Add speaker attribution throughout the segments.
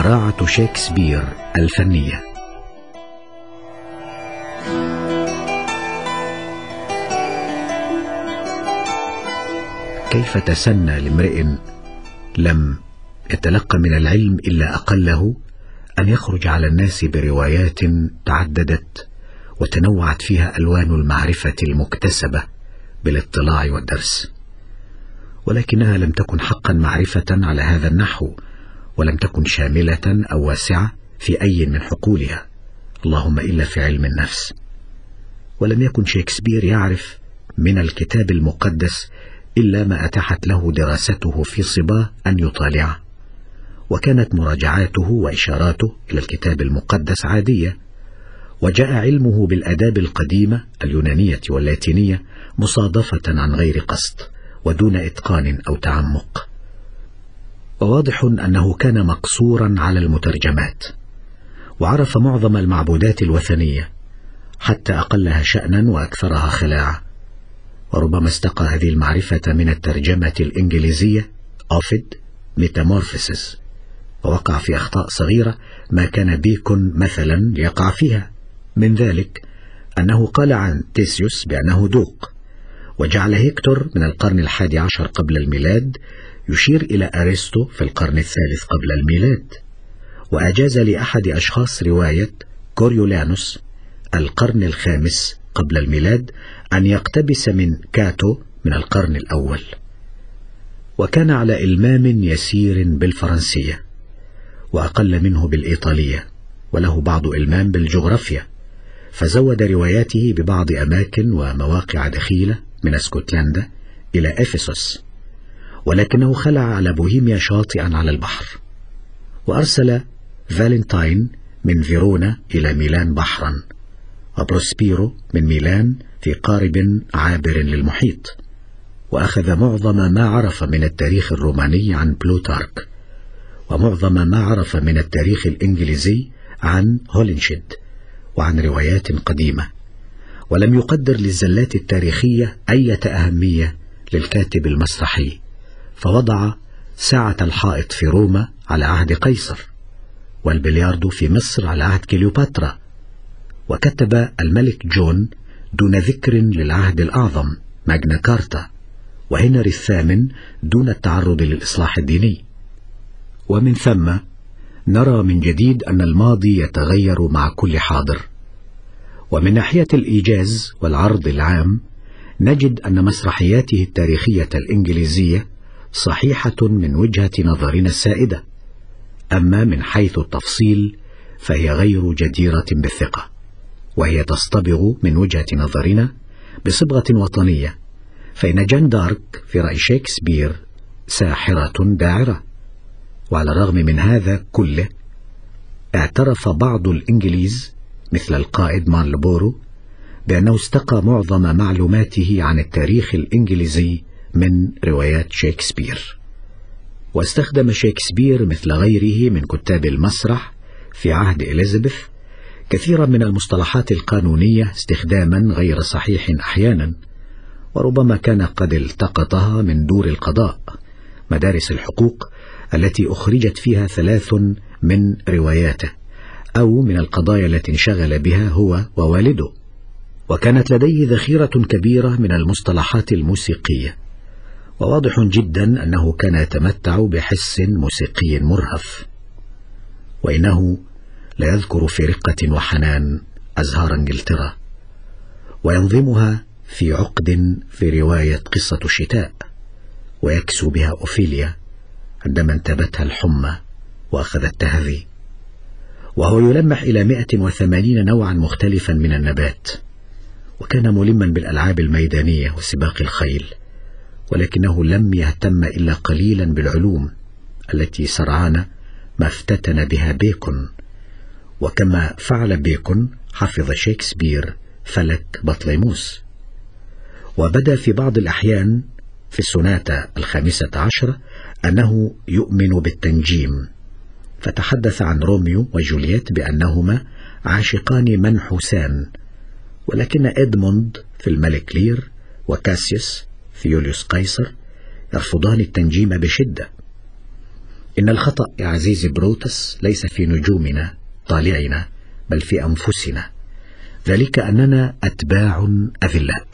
Speaker 1: براعة شكسبير الفنية. كيف تسنى لامرئ لم يتلقى من العلم إلا أقله أن يخرج على الناس بروايات تعددت وتنوعت فيها ألوان المعرفة المكتسبة بالاطلاع والدرس، ولكنها لم تكن حقا معرفة على هذا النحو، ولم تكن شاملة أو واسعة في أي من حقولها، اللهم إلا في علم النفس. ولم يكن شكسبير يعرف من الكتاب المقدس إلا ما أتاحت له دراسته في صباه أن يطالعه، وكانت مراجعاته وإشاراته إلى الكتاب المقدس عادية، وجاء علمه بالآداب القديمة اليونانية واللاتينية مصادفة عن غير قصد ودون إتقان أو تعمق. وواضح أنه كان مقصورا على المترجمات، وعرف معظم المعبودات الوثنية حتى أقلها شأنا وأكثرها خلاعة، وربما استقى هذه المعرفة من الترجمة الإنجليزية أوفيد ميتامورفيسز، ووقع في أخطاء صغيرة ما كان بيكون مثلا يقع فيها. من ذلك أنه قال عن تيسيوس بأنه دوق، وجعل هيكتور من القرن 11 قبل الميلاد يشير إلى أرسطو في القرن 3 قبل الميلاد، وأجاز لأحد أشخاص رواية كوريولانوس القرن 5 قبل الميلاد أن يقتبس من كاتو من القرن 1. وكان على إلمام يسير بالفرنسية، وأقل منه بالإيطالية، وله بعض إلمام بالجغرافيا، فزود رواياته ببعض أماكن ومواقع دخيلة من اسكتلندا إلى أفسس، ولكنه خلع على بوهيميا شاطئا على البحر، وأرسل فالنتاين من فيرونا إلى ميلان بحرا، وبروسبيرو من ميلان في قارب عابر للمحيط، وأخذ معظم ما عرف من التاريخ الروماني عن بلوتارك، ومعظم ما عرف من التاريخ الإنجليزي عن هولينشيد وعن روايات قديمة، ولم يقدر للزلات التاريخية أي أهمية للكاتب المسرحي، فوضع ساعة الحائط في روما على عهد قيصر، والبلياردو في مصر على عهد كليوباترا، وكتب الملك جون دون ذكر للعهد الأعظم ماجنا كارتا، وهنري الثامن دون التعرض للإصلاح الديني. ومن ثم نرى من جديد أن الماضي يتغير مع كل حاضر. ومن ناحية الإيجاز والعرض العام نجد أن مسرحياته التاريخية الإنجليزية صحيحة من وجهة نظرنا السائدة، أما من حيث التفصيل فهي غير جديرة بالثقة، وهي تصطبغ من وجهة نظرنا بصبغة وطنية، فإن جان دارك في رأي شكسبير ساحرة داعرة. وعلى الرغم من هذا كله اعترف بعض الإنجليز مثل القائد مارلبورو بأنه استقى معظم معلوماته عن التاريخ الإنجليزي من روايات شكسبير. واستخدم شكسبير مثل غيره من كتاب المسرح في عهد إليزابيث كثيرا من المصطلحات القانونية استخداما غير صحيح أحيانا، وربما كان قد التقطها من دور القضاء، مدارس الحقوق التي أخرجت فيها 3 من رواياته، أو من القضايا التي انشغل بها هو ووالده. وكانت لديه ذخيرة كبيرة من المصطلحات الموسيقية، وواضح جدا أنه كان يتمتع بحس موسيقي مرهف، وإنه لا يذكر في رقة وحنان أزهار إنجلترا، وينظمها في عقد في رواية قصة الشتاء، ويكسو بها أوفيليا عندما انتابتها الحمى وأخذت تهذي، وهو يلمح إلى 180 نوعا مختلفا من النبات، وكان ملما بالألعاب الميدانية وسباق الخيل، ولكنه لم يهتم إلا قليلا بالعلوم التي سرعان ما افتتن بها بيكون. وكما فعل بيكون حفظ شكسبير فلك بطليموس، وبدا في بعض الأحيان في السوناتا 15 أنه يؤمن بالتنجيم، فتحدث عن روميو وجولييت بأنهما عاشقان منحوسان، ولكن إدموند في الملك لير وكاسيوس في يوليوس قيصر يرفضان التنجيم بشدة. إن الخطأ يا عزيزي بروتس ليس في نجومنا طالعنا، بل في أنفسنا، ذلك أننا أتباع أذلاء.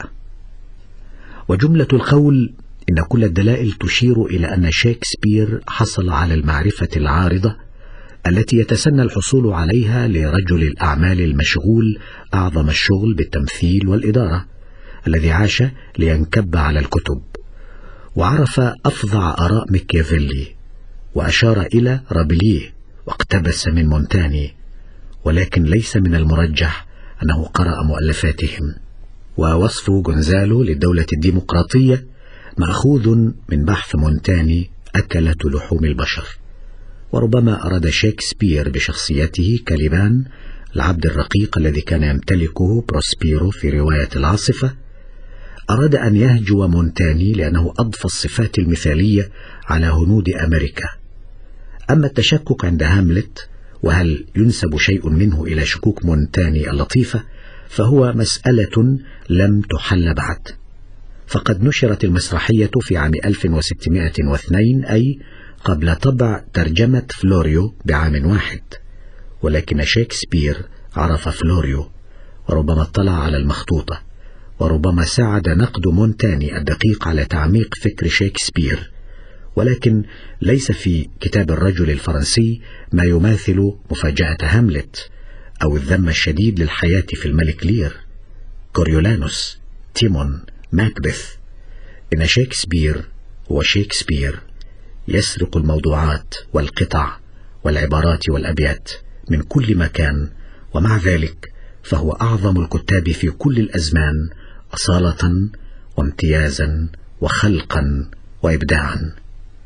Speaker 1: وجملة القول إن كل الدلائل تشير إلى أن شكسبير حصل على المعرفة العارضة التي يتسنى الحصول عليها لرجل الأعمال المشغول أعظم الشغل بالتمثيل والإدارة، الذي عاش لينكب على الكتب، وعرف أفظع آراء ميكيافيلي، وأشار إلى رابليه، واقتبس من مونتاني، ولكن ليس من المرجح أنه قرأ مؤلفاتهم. ووصف غونزالو للدولة الديمقراطية مأخوذ من بحث مونتاني أكلة لحوم البشر. وربما أراد شكسبير بشخصيته كاليبان العبد الرقيق الذي كان يمتلكه بروسبيرو في رواية العاصفة، أراد أن يهجو مونتاني لأنه أضفى الصفات المثالية على هنود أمريكا. أما التشكك عند هاملت، وهل ينسب شيء منه إلى شكوك مونتاني اللطيفة، فهو مسألة لم تحل بعد. فقد نشرت المسرحية في عام 1602، أي قبل طبع ترجمة فلوريو بعام واحد، ولكن شكسبير عرف فلوريو، وربما اطلع على المخطوطة، وربما ساعد نقد مونتاني الدقيق على تعميق فكر شكسبير، ولكن ليس في كتاب الرجل الفرنسي ما يماثل مفاجأة هاملت أو الذم الشديد للحياة في الملك لير، كوريولانوس، تيمون، ماكبث. إن شكسبير هو شكسبير، يسرق الموضوعات والقطع والعبارات والأبيات من كل مكان، ومع ذلك فهو أعظم الكتاب في كل الأزمان أصالة وامتيازا وخلقا وإبداعا.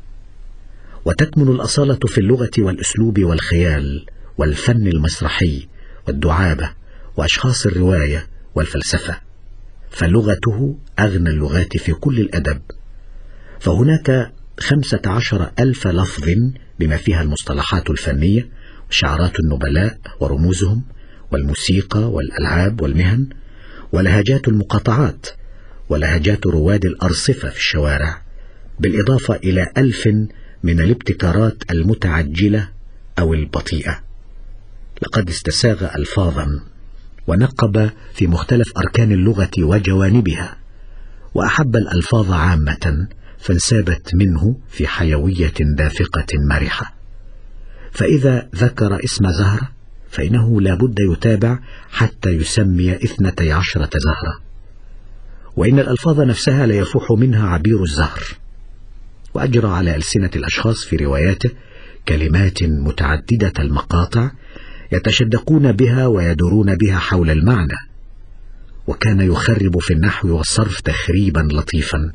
Speaker 1: وتكمن الأصالة في اللغة والأسلوب والخيال والفن المسرحي والدعابة وأشخاص الرواية والفلسفة، فلغته أغنى اللغات في كل الأدب. فهناك 15,000 لفظ بما فيها المصطلحات الفنية وشعارات النبلاء ورموزهم والموسيقى والألعاب والمهن ولهجات المقاطعات ولهجات رواد الأرصفة في الشوارع، بالإضافة إلى 1000 من الابتكارات المتعجلة أو البطيئة. لقد استساغ ألفاظا ونقب في مختلف أركان اللغة وجوانبها، وأحب الألفاظ عامة، فانسابت منه في حيوية دافقة مرحة. فإذا ذكر اسم زهرة فإنه لا بد يتابع حتى يسمي 12 زهرة، وإن الألفاظ نفسها لا يفوح منها عبير الزهر. وأجرى على ألسنة الأشخاص في رواياته كلمات متعددة المقاطع يتشدقون بها ويدورون بها حول المعنى، وكان يخرب في النحو والصرف تخريبا لطيفا،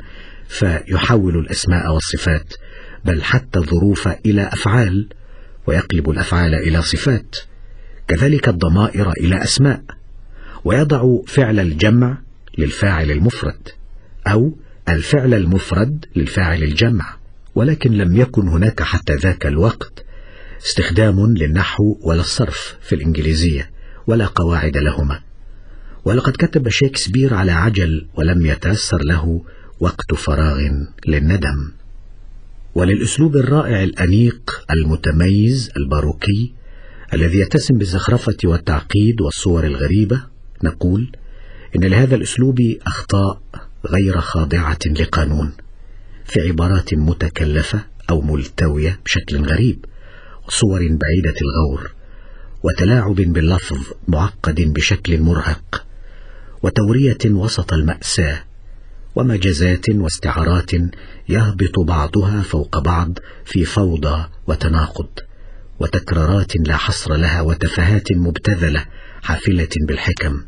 Speaker 1: فيحول الأسماء والصفات بل حتى الظروف إلى أفعال، ويقلب الأفعال إلى صفات، كذلك الضمائر إلى أسماء، ويضع فعل الجمع للفاعل المفرد أو الفعل المفرد للفاعل الجمع. ولكن لم يكن هناك حتى ذاك الوقت استخدام للنحو ولا الصرف في الإنجليزية ولا قواعد لهما، ولقد كتب شكسبير على عجل ولم يتيسر له وقت فراغ للندم. وللأسلوب الرائع الأنيق المتميز الباروكي الذي يتسم بالزخرفة والتعقيد والصور الغريبة، نقول إن لهذا الأسلوب أخطاء غير خاضعة لقانون، في عبارات متكلفة أو ملتوية بشكل غريب، وصور بعيدة الغور، وتلاعب باللفظ معقد بشكل مرهق، وتورية وسط المأساة، ومجازات واستعارات يهبط بعضها فوق بعض في فوضى وتناقض، وتكرارات لا حصر لها، وتفاهات مبتذلة حافلة بالحكم.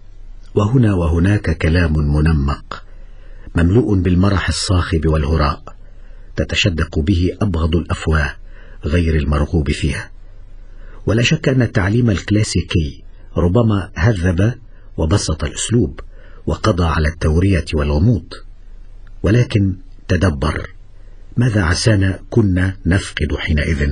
Speaker 1: وهنا وهناك كلام منمق مملوء بالمرح الصاخب والهراء، تتشدق به أبغض الأفواه غير المرغوب فيها. ولا شك أن التعليم الكلاسيكي ربما هذب وبسط الأسلوب وقضى على التورية والغموض، ولكن تدبر ماذا عسانا كنا نفقد حينئذ.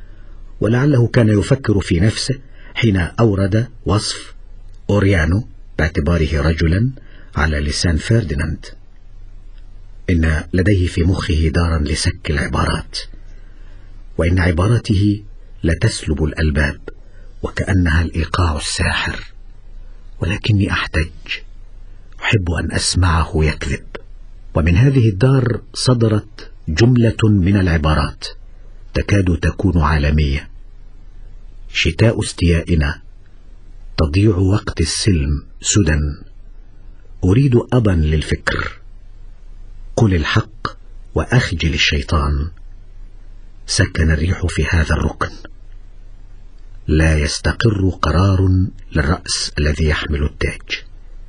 Speaker 1: ولعله كان يفكر في نفسه حين أورد وصف أوريانو باعتباره رجلا على لسان فرديناند، إن لديه في مخه دارا لسك العبارات. وإن عبارته لتسلب الألباب وكأنها الإيقاع الساحر، ولكني أحب أن أسمعه يكذب. ومن هذه الدار صدرت جملة من العبارات تكاد تكون عالمية: شتاء استيائنا، تضيع وقت السلم سدى، أريد أبا للفكر، قل الحق وأخجل الشيطان، سكن الريح في هذا الركن، لا يستقر قرار للرأس الذي يحمل التاج.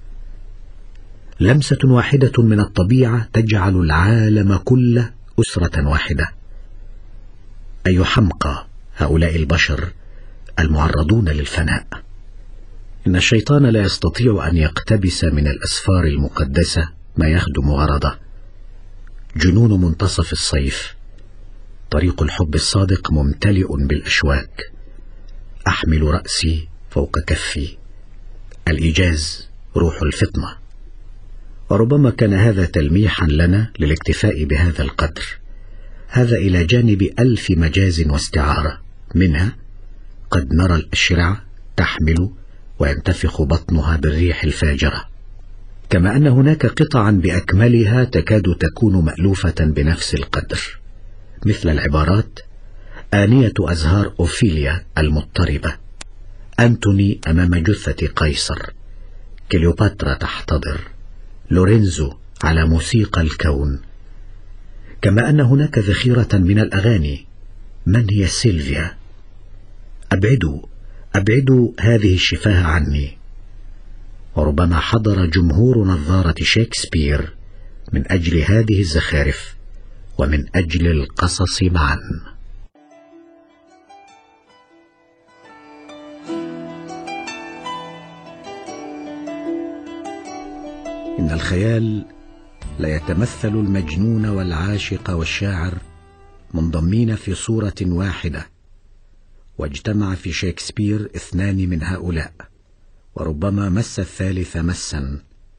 Speaker 1: لمسة واحدة من الطبيعة تجعل العالم كله أسرة واحدة. أي حمقى هؤلاء البشر المعرضون للفناء! إن الشيطان لا يستطيع أن يقتبس من الأسفار المقدسة ما يخدم غرضه. جنون منتصف الصيف، طريق الحب الصادق ممتلئ بالأشواك، أحمل رأسي فوق كفي، الإيجاز روح الفطنة. وربما كان هذا تلميحا لنا للاكتفاء بهذا القدر، هذا إلى جانب 1000 مجاز واستعارة، منها قد نرى الأشرعة تحمل وينتفخ بطنها بالريح الفاجرة، كما أن هناك قطعا بأكملها تكاد تكون مألوفة بنفس القدر، مثل العبارات: آنية أزهار أوفيليا المضطربة، أنتوني أمام جثة قيصر، كليوباترا تحتضر، لورينزو على موسيقى الكون. كما أن هناك ذخيرة من الأغاني: من هي سيلفيا؟ أبعدوا هذه الشفاه عني. وربما حضر جمهور نظارة شكسبير من أجل هذه الزخارف ومن أجل القصص معا. إن الخيال لا يتمثل المجنون والعاشق والشاعر منضمين في صورة واحدة، واجتمع في شكسبير 2 من هؤلاء، وربما مس الثالث مسا.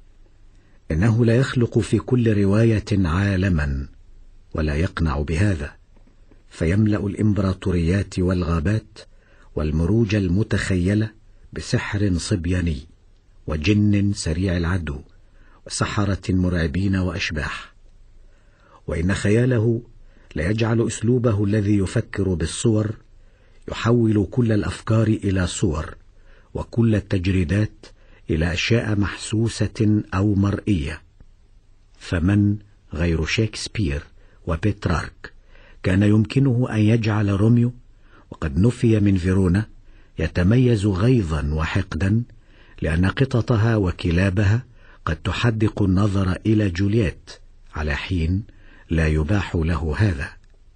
Speaker 1: إنه لا يخلق في كل رواية عالما ولا يقنع بهذا، فيملأ الإمبراطوريات والغابات والمروج المتخيلة بسحر صبياني وجن سريع العدو وسحرة مرعبين وأشباح. وإن خياله ليجعل أسلوبه الذي يفكر بالصور يحول كل الأفكار إلى صور، وكل التجريدات إلى أشياء محسوسة أو مرئية. فمن غير شكسبير وبيترارك كان يمكنه أن يجعل روميو، وقد نفي من فيرونا، يتميز غيظا وحقدا لأن قططها وكلابها قد تحدق النظر إلى جولييت، على حين لا يباح له هذا.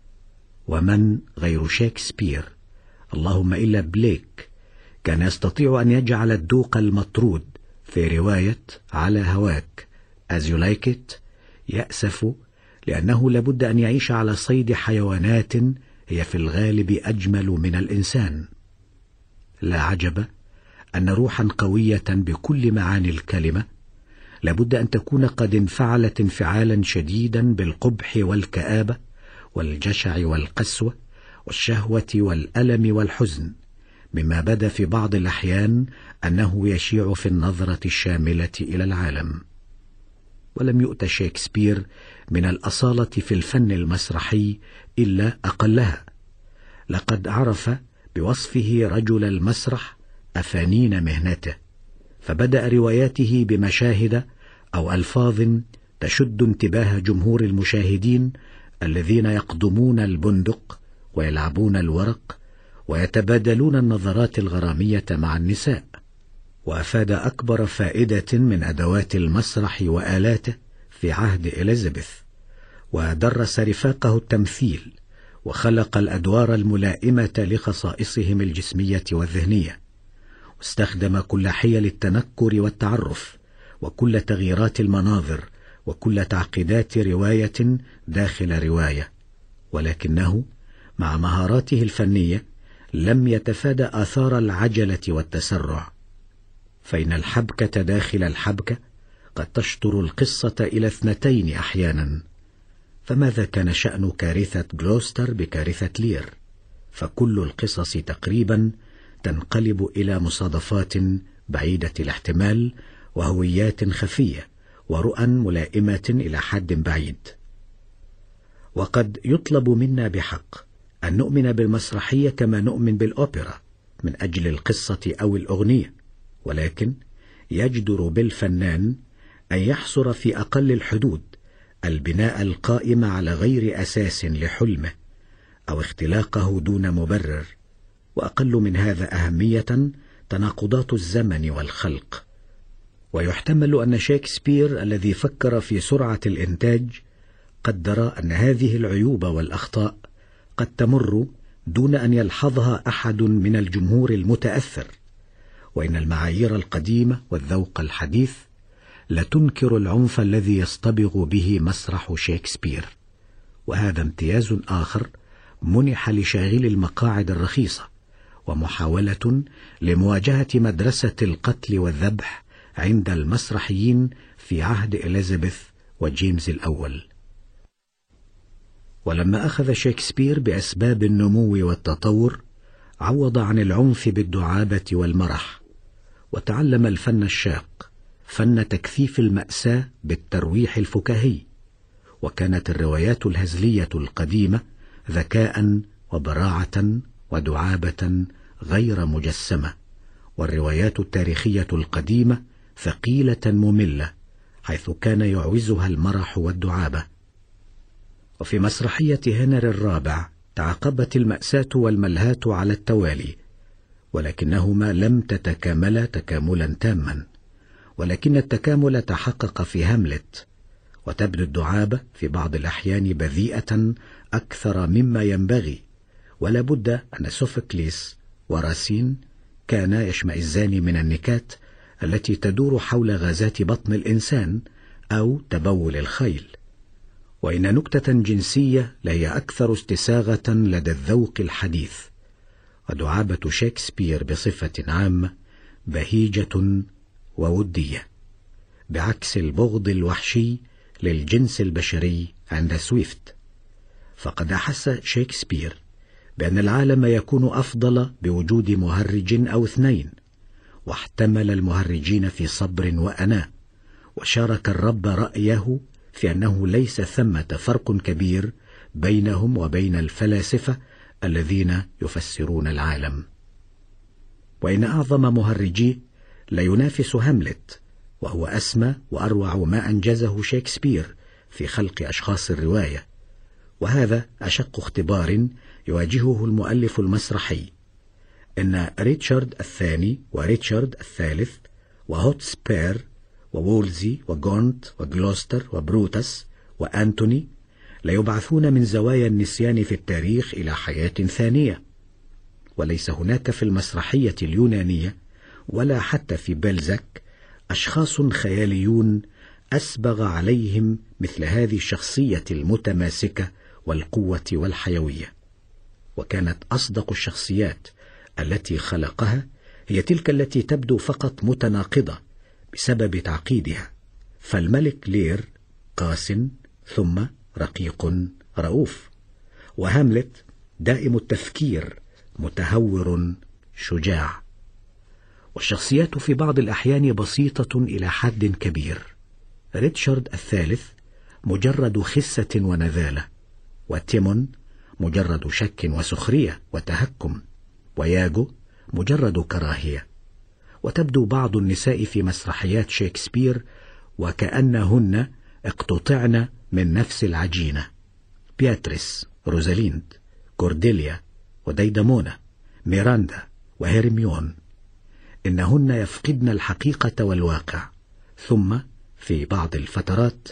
Speaker 1: ومن غير شكسبير، اللهم إلا بليك، كان يستطيع أن يجعل الدوق المطرود في رواية على هواك As You Like It يأسف لأنه لابد أن يعيش على صيد حيوانات هي في الغالب أجمل من الإنسان. لا عجب أن روحا قوية بكل معاني الكلمة لابد أن تكون قد انفعلت انفعالا شديدا بالقبح والكآبة والجشع والقسوة والشهوة والألم والحزن، مما بدا في بعض الأحيان أنه يشيع في النظرة الشاملة إلى العالم. ولم يؤت شكسبير من الأصالة في الفن المسرحي إلا أقلها. لقد عرف بوصفه رجل المسرح أفانين مهنته، فبدأ رواياته بمشاهد أو ألفاظ تشد انتباه جمهور المشاهدين الذين يقضمون البندق ويلعبون الورق ويتبادلون النظرات الغرامية مع النساء، وأفاد أكبر فائدة من أدوات المسرح وآلاته في عهد إليزابيث، ودرس رفاقه التمثيل وخلق الأدوار الملائمة لخصائصهم الجسمية والذهنية، واستخدم كل حيل التنكر والتعرف وكل تغييرات المناظر وكل تعقيدات رواية داخل رواية. ولكنه مع مهاراته الفنية لم يتفادى آثار العجلة والتسرع، فإن الحبكة داخل الحبكة قد تشطر القصة إلى 2 أحيانا، فماذا كان شأن كارثة غلوستر بكارثة لير؟ فكل القصص تقريبا تنقلب إلى مصادفات بعيدة الاحتمال وهويات خفية ورؤى ملائمة إلى حد بعيد. وقد يطلب منا بحق أن نؤمن بالمسرحية كما نؤمن بالأوبرا من أجل القصة أو الأغنية، ولكن يجدر بالفنان أن يحصر في أقل الحدود البناء القائم على غير أساس لحلمه أو اختلاقه دون مبرر. وأقل من هذا أهمية تناقضات الزمن والخلق. ويحتمل أن شكسبير الذي فكر في سرعة الإنتاج قدر أن هذه العيوب والأخطاء قد تمر دون أن يلحظها أحد من الجمهور المتأثر، وإن المعايير القديمة والذوق الحديث لتنكر العنف الذي يصطبغ به مسرح شكسبير. وهذا امتياز آخر منح لشاغل المقاعد الرخيصة، ومحاولة لمواجهة مدرسة القتل والذبح عند المسرحيين في عهد إليزابيث وجيمس الأول. ولما أخذ شكسبير بأسباب النمو والتطور عوض عن العنف بالدعابة والمرح، وتعلم الفن الشاق، فن تكثيف المأساة بالترويح الفكاهي. وكانت الروايات الهزلية القديمة ذكاء وبراعة ودعابة غير مجسمة، والروايات التاريخية القديمة ثقيلة مملة حيث كان يعوزها المرح والدعابة. وفي مسرحية هنري الرابع تعاقبت المأساة والملهاة على التوالي، ولكنهما لم تتكاملا تكاملا تاما، ولكن التكامل تحقق في هاملت، وتبدو الدعابة في بعض الأحيان بذيئة أكثر مما ينبغي. ولا بد أن سوفوكليس وراسين كانا يشمئزان من النكات التي تدور حول غازات بطن الإنسان أو تبول الخيل. وإن نكتة جنسية لهي أكثر استساغة لدى الذوق الحديث. ودعابة شكسبير بصفة عامة بهيجة وودية، بعكس البغض الوحشي للجنس البشري عند سويفت. فقد أحس شكسبير بأن العالم يكون أفضل بوجود مهرج أو اثنين، واحتمل المهرجين في صبر وأناة، وشارك الرب رأيه في أنه ليس ثمة فرق كبير بينهم وبين الفلاسفة الذين يفسرون العالم. وإن أعظم مهرجيه لا ينافس هاملت، وهو أسمى وأروع ما أنجزه شكسبير في خلق أشخاص الرواية. وهذا أشق اختبار يواجهه المؤلف المسرحي. إن ريتشارد الثاني وريتشارد الثالث وهوتسبير ووولزي وجونت وغلوستر وبروتس وأنتوني ليبعثون من زوايا النسيان في التاريخ إلى حياة ثانية. وليس هناك في المسرحية اليونانية ولا حتى في بلزاك أشخاص خياليون أسبغ عليهم مثل هذه الشخصية المتماسكة والقوة والحيوية. وكانت أصدق الشخصيات التي خلقها هي تلك التي تبدو فقط متناقضة بسبب تعقيدها. فالملك لير قاس ثم رقيق رؤوف، وهاملت دائم التفكير متهور شجاع. والشخصيات في بعض الأحيان بسيطة إلى حد كبير. ريتشارد الثالث مجرد خسة ونذالة، وتيمون مجرد شك وسخرية وتهكم، وياجو مجرد كراهية. وتبدو بعض النساء في مسرحيات شكسبير وكأنهن اقتطعن من نفس العجينة: بياتريس، روزاليند، كورديليا، وديدمونا، ميراندا، وهيرميون. إنهن يفقدن الحقيقة والواقع، ثم في بعض الفترات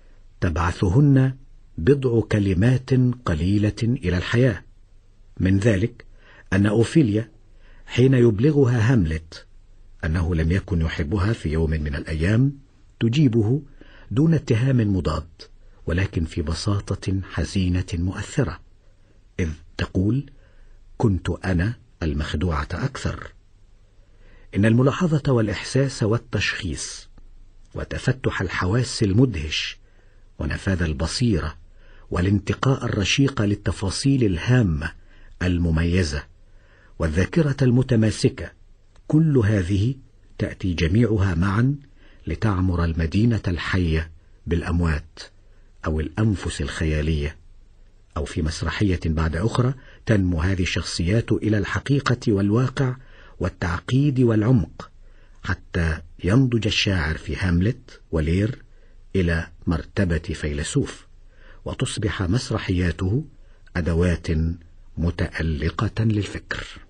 Speaker 1: تبعثهن بضع كلمات قليلة إلى الحياة. من ذلك أن أوفيليا حين يبلغها هاملت أنه لم يكن يحبها في يوم من الأيام تجيبه دون اتهام مضاد، ولكن في بساطة حزينة مؤثرة، إذ تقول: كنت أنا المخدوعة أكثر. إن الملاحظة والإحساس والتشخيص وتفتح الحواس المدهش ونفاذ البصيرة والانتقاء الرشيق للتفاصيل الهامة المميزة والذاكرة المتماسكة، كل هذه تأتي جميعها معا لتعمر المدينة الحية بالأموات أو الأنفس الخيالية. أو في مسرحية بعد أخرى تنمو هذه الشخصيات إلى الحقيقة والواقع والتعقيد والعمق، حتى ينضج الشاعر في هاملت ولير إلى مرتبة فيلسوف، وتصبح مسرحياته أدوات متألقة للفكر.